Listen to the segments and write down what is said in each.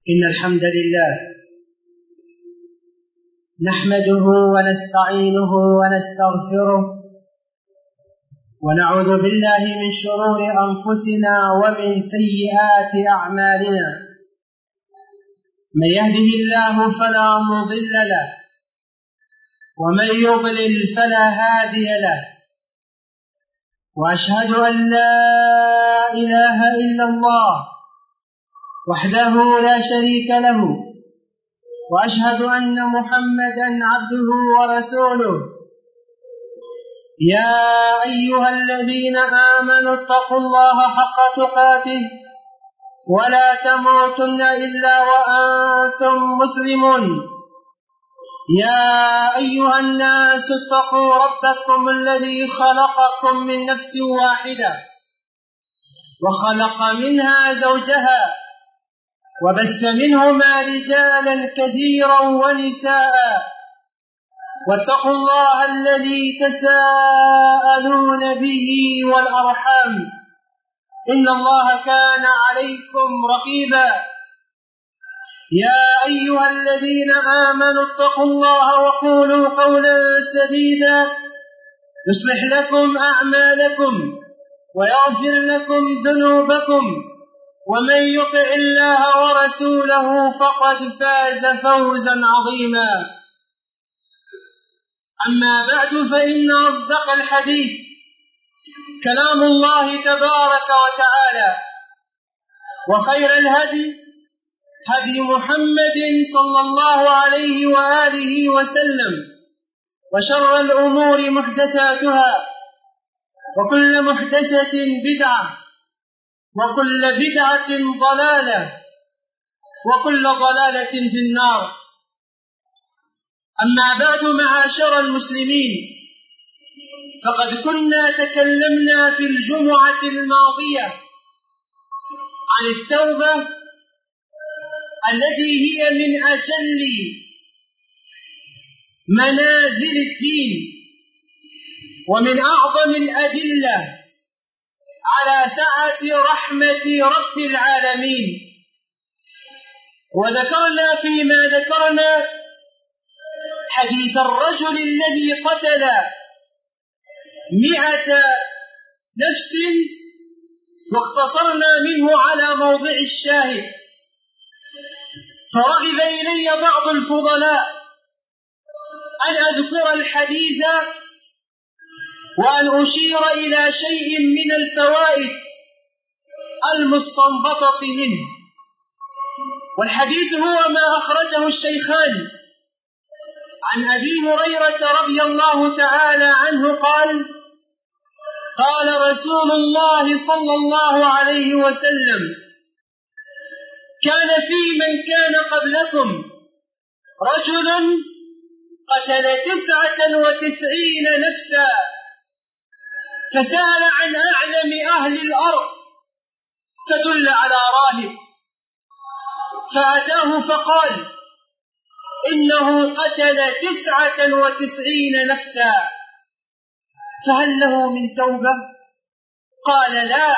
إن الحمد لله نحمده ونستعينه ونستغفره ونعوذ بالله من شرور أنفسنا ومن سيئات أعمالنا. من يهده الله فلا مضل له ومن يضلل فلا هادي له، وأشهد أن لا إله إلا الله وحده لا شريك له، وأشهد أن محمدًا عبده ورسوله. يا أيها الذين آمنوا اتقوا الله حق تقاته ولا تموتن إلا وأنتم مسلمون. يا أيها الناس اتقوا ربكم الذي خلقكم من نفس واحدة وخلق منها زوجها وبث منهما رجالا كثيرا ونساء، واتقوا الله الذي تساءلون به والأرحام إن الله كان عليكم رقيبا. يا أيها الذين آمنوا اتقوا الله وقولوا قولا سديدا يصلح لكم أعمالكم ويغفر لكم ذنوبكم، ومن يطع الله ورسوله فقد فاز فوزا عظيما. أما بعد، فإن أصدق الحديث كلام الله تبارك وتعالى، وخير الهدي هدي محمد صلى الله عليه وآله وسلم، وشر الأمور محدثاتها، وكل محدثة بدعة، وكل بدعة ضلالة، وكل ضلالة في النار. أما بعد، معاشر المسلمين، فقد كنا تكلمنا في الجمعة الماضية عن التوبة التي هي من أجل منازل الدين ومن أعظم الأدلة على سعة رحمة رب العالمين. وذكرنا فيما ذكرنا حديث الرجل الذي قتل 100 نفس، واختصرنا منه على موضع الشاهد. فرغب إلي بعض الفضلاء أن أذكر الحديث وأن أشير إلى شيء من الفوائد المستنبطة منه. والحديث هو ما أخرجه الشيخان عن أبي هريرة رضي الله تعالى عنه قال: قال رسول الله صلى الله عليه وسلم: كان في من كان قبلكم رجل قتل 99 نفسا، فسأل عن أعلم أهل الأرض فدل على راهب، فأتاه فقال: إنه قتل 99 نفسا، فهل له من توبة؟ قال: لا.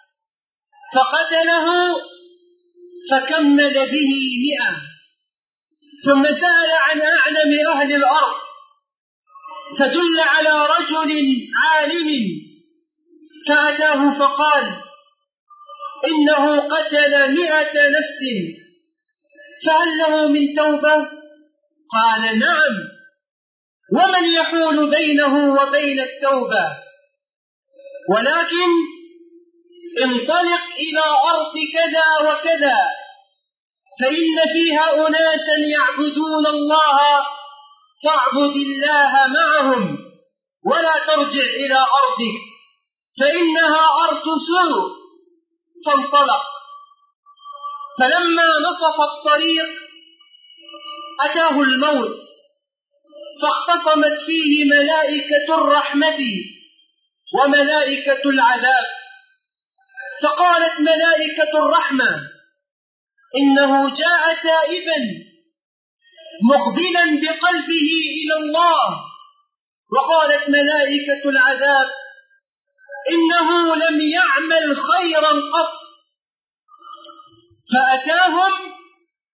فقتله فكمل به 100، ثم سأل عن أعلم أهل الأرض فدل على رجل عالم، فأتاه فقال: إنه قتل 100 نفس، فهل له من توبة؟ قال: نعم. ومن يحول بينه وبين التوبة؟ ولكن انطلق إلى أرض كذا وكذا، فإن فيها أناسا يعبدون الله، فاعبد الله معهم، ولا ترجع إلى أرضك فإنها أرض سوء. فانطلق، فلما نصف الطريق أتاه الموت، فاختصمت فيه ملائكة الرحمة وملائكة العذاب. فقالت ملائكة الرحمة: إنه جاء تائبا مقبلا بقلبه إلى الله. وقالت ملائكة العذاب: إنه لم يعمل خيرا قط. فأتاهم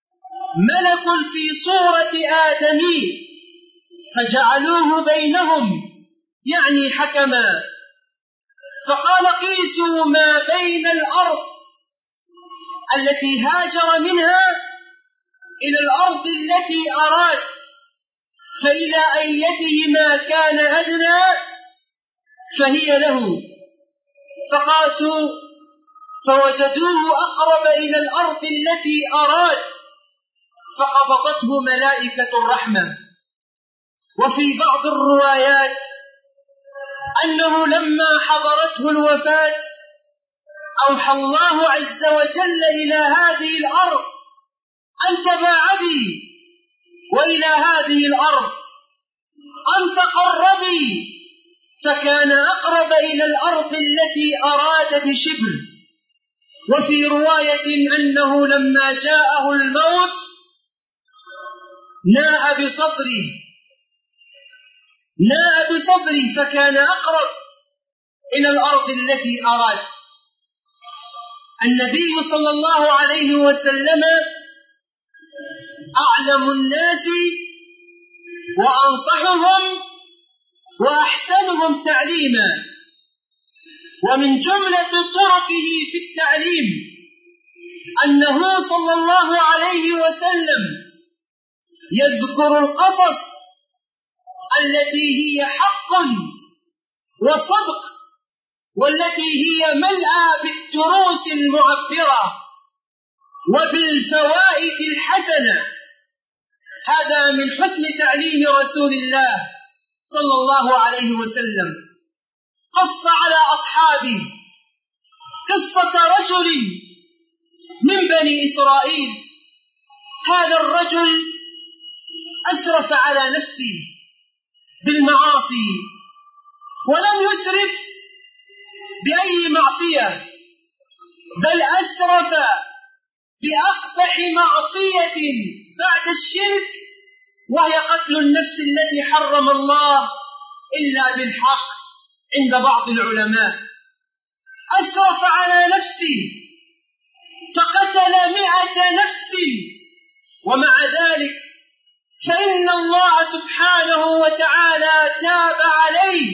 ملك في صورة آدمي فجعلوه بينهم يعني حكما، فقال قيسوا ما بين الأرض التي هاجر منها إلى الأرض التي أراد، فإلى أيتهما كان أدنى فهي له، فقاسوا فوجدوه أقرب إلى الأرض التي أراد فقبضته ملائكة الرحمة. وفي بعض الروايات أنه لما حضرته الوفاة أوحى الله عز وجل إلى هذه الأرض أن تباعدي، وإلى هذه الأرض أن تقربي، فكان أقرب إلى الأرض التي أراد بشبر. وفي رواية أنه لما جاءه الموت ناء بصدري فكان أقرب إلى الأرض التي أراد. النبي صلى الله عليه وسلم أعلم الناس وأنصحهم وأحسنهم تعليما، ومن جملة طرقه في التعليم أنه صلى الله عليه وسلم يذكر القصص التي هي حق وصدق، والتي هي ملأى بالدروس المعبرة وبالفوائد الحسنة. هذا من حسن تعليم رسول الله صلى الله عليه وسلم. قص على أصحابه قصة رجل من بني إسرائيل. هذا الرجل أسرف على نفسه بالمعاصي، ولم يسرف بأي معصية، بل أسرف بأقبح معصية بعد الشرك، وهي قتل النفس التي حرم الله إلا بالحق عند بعض العلماء. أسرف على نفسه فقتل 100 نفس، ومع ذلك فإن الله سبحانه وتعالى تاب عليه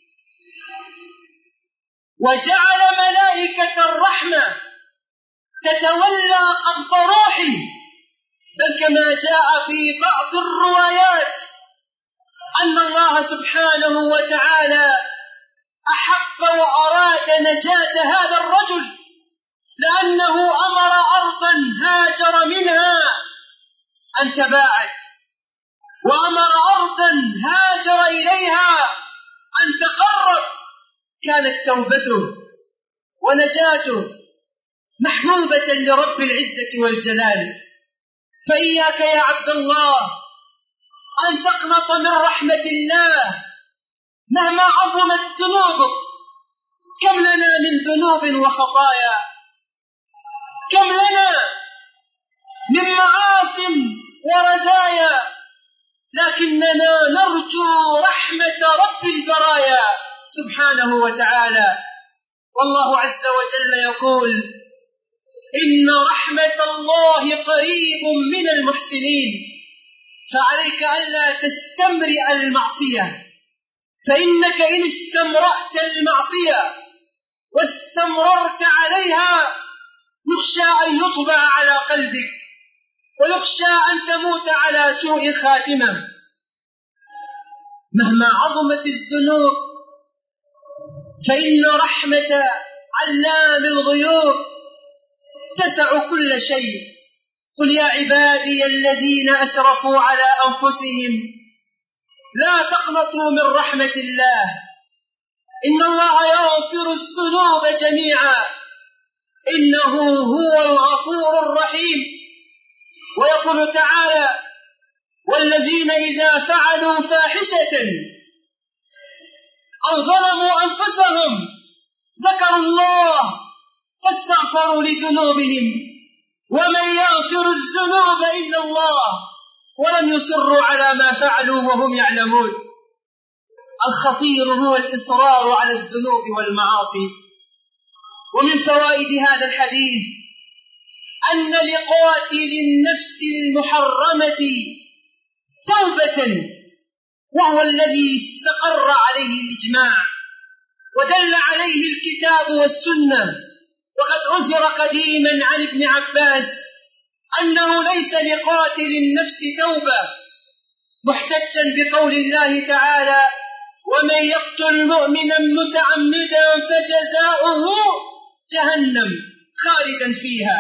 وجعل ملائكة الرحمة تتولى قبض روحه، بل كما جاء في بعض الروايات أن الله سبحانه وتعالى أحق وأراد نجاة هذا الرجل، لأنه أمر أرضا هاجر منها أن تباعد، وأمر أرضا هاجر إليها أن تقرب. كانت توبته ونجاته محبوبة لرب العزة والجلال. فإياك يا عبد الله أن تقنط من رحمة الله مهما عظمت ذنوبك. كم لنا من ذنوب وخطايا، كم لنا من معاص ورزايا، لكننا نرجو رحمة رب البرايا سبحانه وتعالى. والله عز وجل يقول: إن رحمة الله قريب من المحسنين. فعليك ألا تستمرئ المعصية، فإنك إن استمرأت المعصية واستمررت عليها يخشى أن يطبع على قلبك، ويخشى أن تموت على سوء خاتمة. مهما عظمت الذنوب فإن رحمة علام الغيوب تسع كل شيء. قل يا عبادي الذين أسرفوا على أنفسهم لا تقنطوا من رحمة الله، إن الله يغفر الذنوب جميعا إنه هو الغفور الرحيم. ويقول تعالى: والذين إذا فعلوا فاحشة أو ظلموا أنفسهم ذكروا الله فاستغفروا لذنوبهم ومن يغفر الذنوب إلا الله ولم يصروا على ما فعلوا وهم يعلمون. الخطير هو الإصرار على الذنوب والمعاصي. ومن فوائد هذا الحديث أن لقاتل النفس المحرمة توبة، وهو الذي استقر عليه الإجماع ودل عليه الكتاب والسنة. وقد أثر قديما عن ابن عباس أنه ليس لقاتل النفس توبة، محتجا بقول الله تعالى: ومن يقتل مؤمنا متعمدا فجزاؤه جهنم خالدا فيها.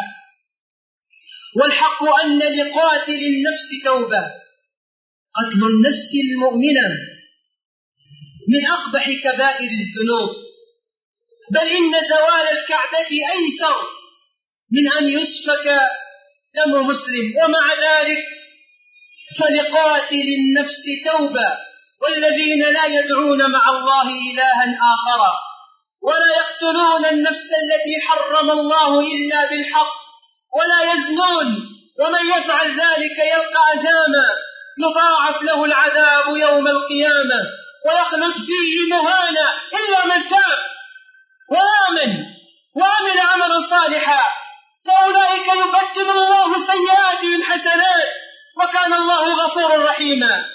والحق أن لقاتل النفس توبة. قتل النفس المؤمنة من أقبح كبائر الذنوب، بل إن زوال الكعبة أيسر من أن يسفك دم مسلم. ومع ذلك فلقاتل النفس توبة، والذين لا يدعون مع الله إلها آخر ولا يقتلون النفس التي حرم الله إلا بالحق ولا يزنون، ومن يفعل ذلك يلقى أثاما يضاعف له العذاب يوم القيامة ويخلد فيه مهانا إلا من تاب وآمن وعمل عملا صالحا فأولئك يبدل الله سيئاتهم حسنات وكان الله غفورا رحيما.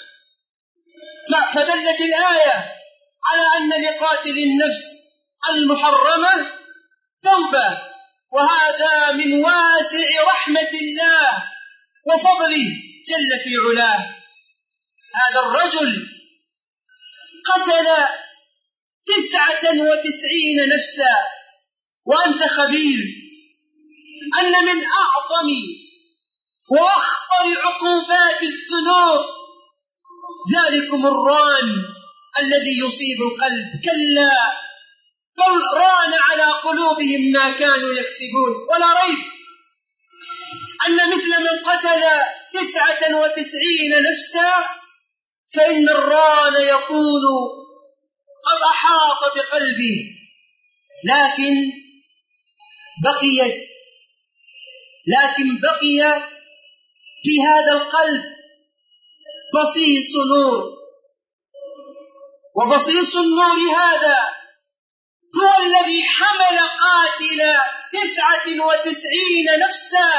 فدلت الآية على أن لقاتل النفس المحرمة توبة، وهذا من واسع رحمة الله وفضله جل في علاه. هذا الرجل قتل 99 نفسا، وأنت خبير أن من أعظم وأخطر عقوبات الذنوب ذلكم الران الذي يصيب القلب. كلا بل ران على قلوبهم ما كانوا يكسبون. ولا ريب أن مثل من قتل 99 نفسا فإن الران يكون قد أحاط بقلبه، لكن بقي في هذا القلب بصيص نور، وبصيص النور هذا هو الذي حمل قاتل 99 نفسا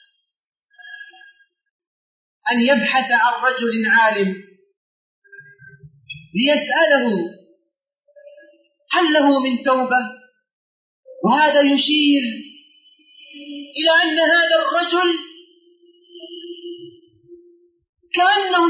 أن يبحث عن رجل عالم ليسأله هل له من توبة. وهذا يشير إلى أن هذا الرجل كأنه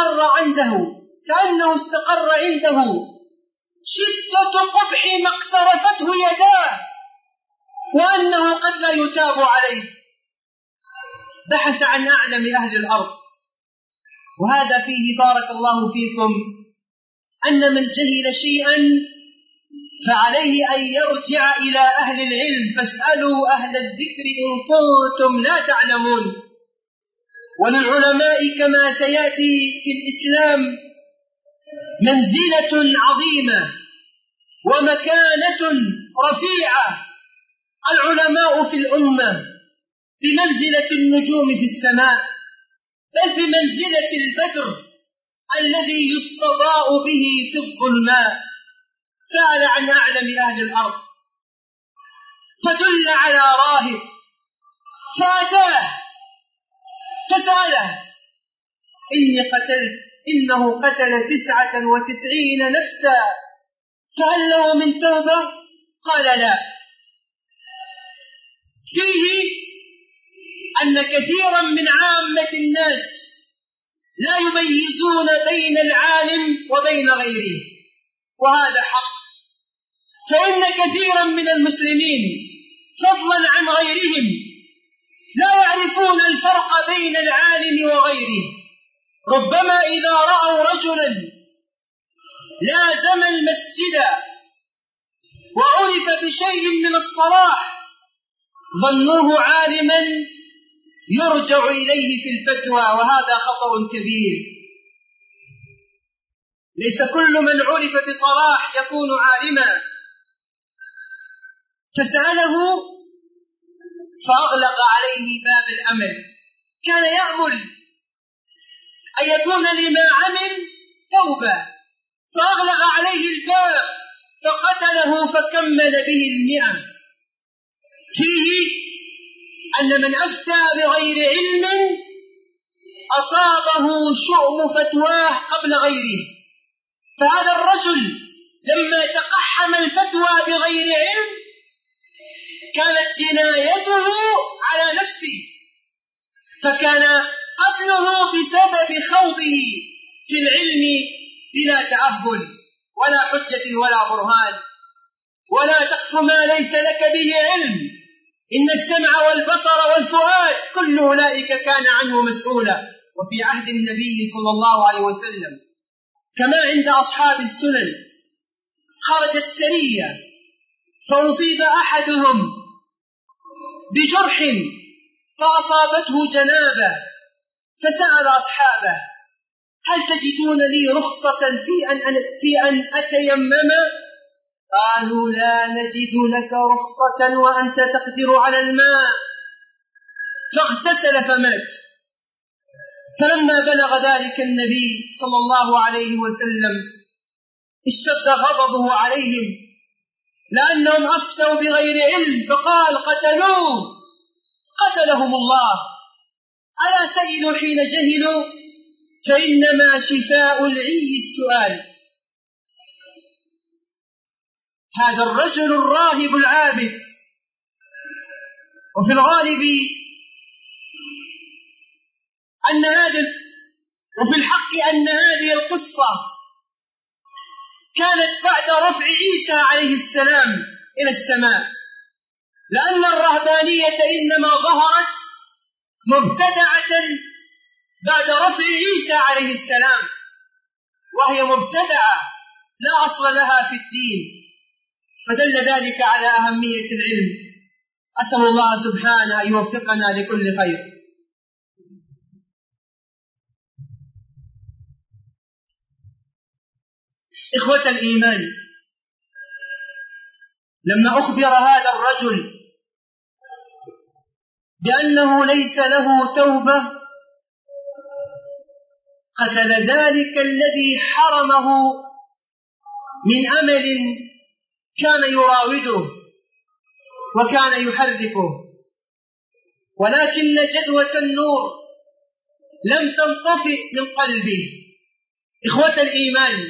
استقر عنده شدة قبح ما اقترفته يداه، وأنه قد لا يتاب عليه. بحث عن أعلم أهل الأرض، وهذا فيه بارك الله فيكم أن من جهل شيئا فعليه أن يرجع إلى أهل العلم، فاسألوا أهل الذكر إن كنتم لا تعلمون. وللعلماء كما سيأتي في الإسلام منزلة عظيمة ومكانة رفيعة. العلماء في الأمة بمنزلة النجوم في السماء، بل بمنزلة البدر الذي يستضاء به في الظلماء. سأل عن أعلم أهل الأرض فدل على راهب فأتاه فسأله إنه قتل 99 نفسا فهل له من توبة؟ قال لا. فيه أن كثيرا من عامة الناس لا يميزون بين العالم وبين غيره، وهذا حق. فإن كثيرا من المسلمين فضلا عن غيرهم لا يعرفون الفرق بين العالم وغيره. ربما إذا رأوا رجلا لازم المسجد وعرف بشيء من الصلاح ظنوه عالما يرجع إليه في الفتوى، وهذا خطأ كبير. ليس كل من عرف بصلاح يكون عالما. فسأله فأغلق عليه باب الأمل. كان يأمل أن يكون لما عمل توبة، فأغلق عليه الباب فقتله فكمل به 100. فيه أن من أفتى بغير علم أصابه شؤم فتواه قبل غيره. فهذا الرجل لما تقحم الفتوى بغير علم كانت جنايته على نفسه، فكان قتله بسبب خوضه في العلم بلا تأهل ولا حجة ولا برهان. ولا تقف ما ليس لك به علم، إن السمع والبصر والفؤاد كل أولئك كان عنه مسؤولا. وفي عهد النبي صلى الله عليه وسلم كما عند أصحاب السنن خرجت سرية فأصيب أحدهم بجرح فأصابته جنابة، فسأل أصحابه: هل تجدون لي رخصة في أن أتيمم؟ قالوا: لا نجد لك رخصة وأنت تقدر على الماء. فاغتسل فمات. فلما بلغ ذلك النبي صلى الله عليه وسلم اشتد غضبه عليهم لأنهم أفتوا بغير علم، فقال: قتلوه قتلهم الله، ألا سئلوا حين جهلوا؟ فإنما شفاء العي السؤال. هذا الرجل الراهب العابد، وفي الغالب وفي الحق أن هذه القصة كانت بعد رفع عيسى عليه السلام إلى السماء، لأن الرهبانية إنما ظهرت مبتدعة بعد رفع عيسى عليه السلام، وهي مبتدعة لا أصل لها في الدين، فدل ذلك على أهمية العلم. أسأل الله سبحانه أن يوفقنا لكل خير. إخوة الإيمان، لما أخبر هذا الرجل بأنه ليس له توبة قتل ذلك الذي حرمه من أمل كان يراوده وكان يحركه، ولكن جدوى النور لم تنطفئ من قلبه. إخوة الإيمان،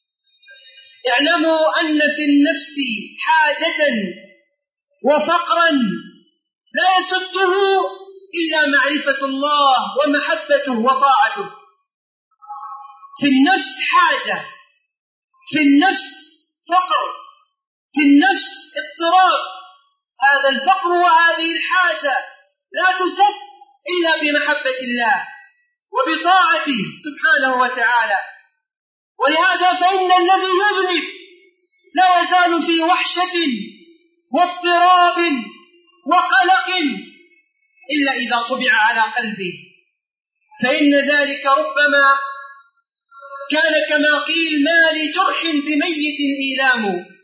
اعلموا أن في النفس حاجة وفقرا لا يسده إلا معرفة الله ومحبته وطاعته. في النفس حاجة، في النفس فقر، في النفس اضطراب. هذا الفقر وهذه الحاجة لا تسد إلا بمحبة الله وبطاعته سبحانه وتعالى. ولهذا فإن الذي يذنب لا يزال في وحشة واضطراب وقلق إلا إذا طبع على قلبه، فإن ذلك ربما كان كما قيل: ما لجرح بميت إيلام.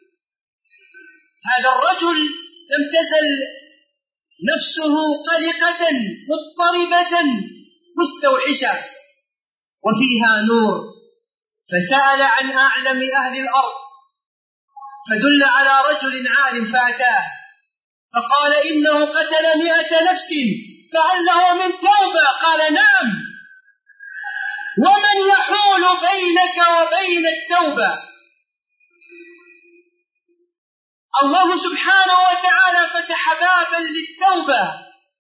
هذا الرجل لم تزل نفسه قلقة مضطربة مستوحشة وفيها نور، فسأل عن أعلم أهل الأرض فدل على رجل عالم فأتاه فقال: إنه قتل 100 نفس فهل له من توبة؟ قال: نعم. ومن يحول بينك وبين التوبة؟ الله سبحانه وتعالى فتح بابا للتوبة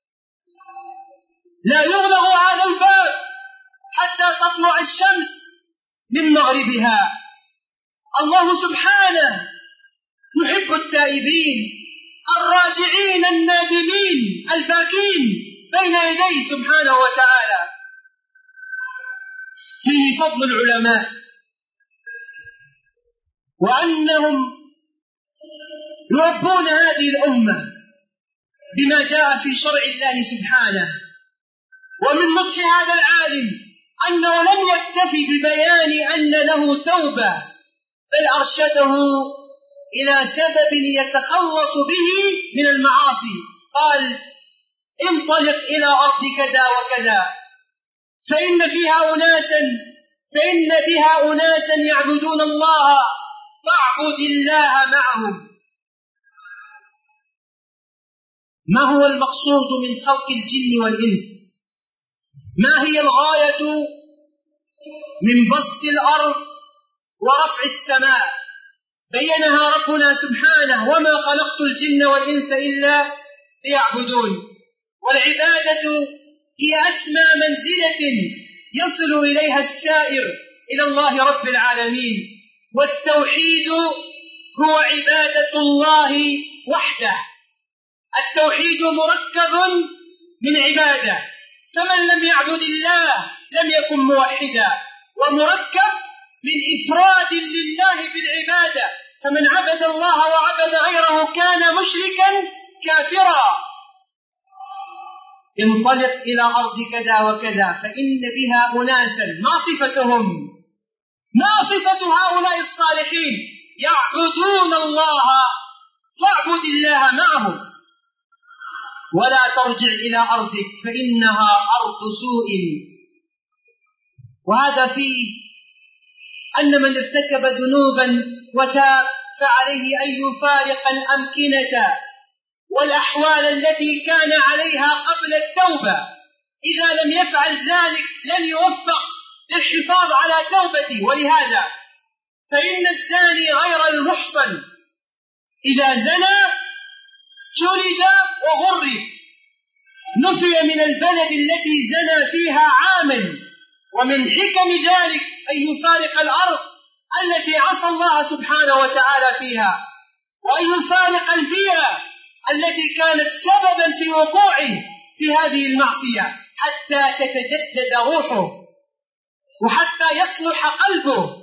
لا يغلق هذا الباب حتى تطلع الشمس من مغربها. الله سبحانه يحب التائبين الراجعين النادمين الباكين بين يديه سبحانه وتعالى. فيه فضل العلماء وأنهم يربون هذه الأمة بما جاء في شرع الله سبحانه. ومن نصح هذا العالم أنه لم يكتفي ببيان أن له توبة، بل أرشده إلى سبب يتخلص به من المعاصي. قال: انطلق إلى أرض كذا وكذا فإن بها أناسا يعبدون الله فاعبد الله معهم. ما هو المقصود من خلق الجن والإنس؟ ما هي الغاية من بسط الأرض ورفع السماء؟ بينها ربنا سبحانه: وما خلقت الجن والإنس إلا ليعبدون. والعبادة هي أسمى منزلة يصل إليها السائر إلى الله رب العالمين، والتوحيد هو عبادة الله وحده. التوحيد مركب من عبادة، فمن لم يعبد الله لم يكن موحدا، ومركب من إفراد لله بالعبادة، فمن عبد الله وعبد غيره كان مشركا كافرا. انطلق إلى أرض كذا وكذا فإن بها أناسا، ما صفتهم؟ ما صفة هؤلاء الصالحين؟ يعبدون الله، فاعبد الله معهم. ولا ترجع إلى أرضك فإنها أرض سوء. وهذا فيه أن من ارتكب ذنوبا وتاب فعليه أن يفارق الأمكنة والأحوال التي كان عليها قبل التوبة. إذا لم يفعل ذلك لن يوفق للحفاظ على توبته. ولهذا فإن الزاني غير المحصن إذا زنى جلد وغرب، نفي من البلد التي زنى فيها عاما. ومن حكم ذلك أن يفارق الأرض التي عصى الله سبحانه وتعالى فيها، وأن يفارق البيئة التي كانت سببا في وقوعه في هذه المعصية، حتى تتجدد روحه وحتى يصلح قلبه.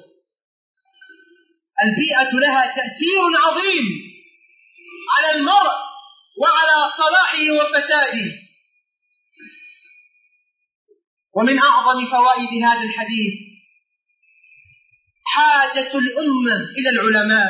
البيئة لها تأثير عظيم على المرء وعلى صلاحه وفساده. ومن أعظم فوائد هذا الحديث حاجة الأمة إلى العلماء،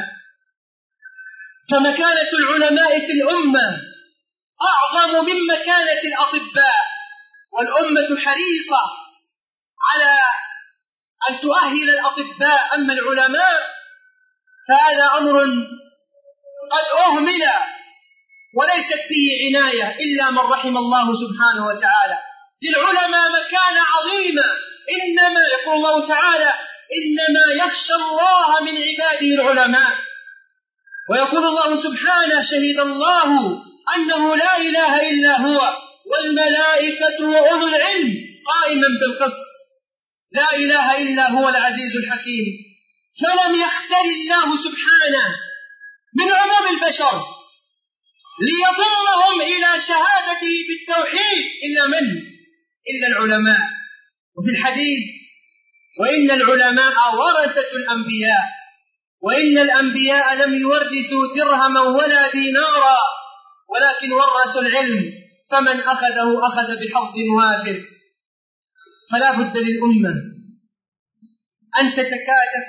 فمكانة العلماء في الأمة أعظم من مكانة الأطباء، والأمة حريصة على أن تؤهل الأطباء. أما العلماء فهذا أمر قد أهمل وليست به عناية إلا من رحم الله سبحانه وتعالى. للعلماء مكانة عظيمة، إنما يقول الله تعالى: إنما يخشى الله من عباده العلماء. ويقول الله سبحانه: شهد الله أنه لا إله إلا هو والملائكة وأولو العلم قائما بالقسط. لا إله إلا هو العزيز الحكيم. فلم يختر الله سبحانه من عموم البشر ليضمهم إلى شهادته بالتوحيد إلا العلماء. وفي الحديث: وإن العلماء ورثة الأنبياء، وإن الأنبياء لم يورثوا درهما ولا دينارا ولكن ورثوا العلم، فمن أخذه أخذ بحظ وافر. فلا بد للأمة أن تتكاتف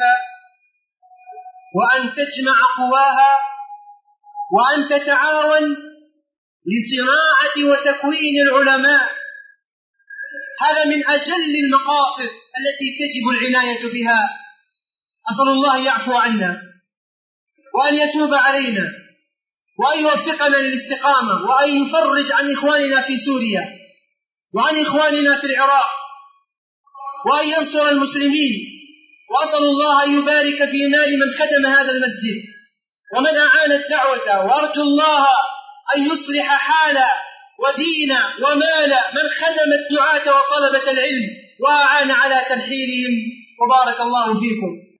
وأن تجمع قواها وأن تتعاون لصناعة وتكوين العلماء. هذا من أجل المقاصد التي تجب العناية بها. أسأل الله يعفو عنا وأن يتوب علينا وأن يوفقنا للاستقامة، وأن يفرج عن إخواننا في سوريا وعن إخواننا في العراق، وأن ينصر المسلمين. وأسأل الله أن يبارك في مال من خدم هذا المسجد ومن أعان الدعوة، وأرجو الله أن يصلح حال ودين ومال من خدم الدعاة وطلبة العلم وأعان على تنحيرهم. وبارك الله فيكم.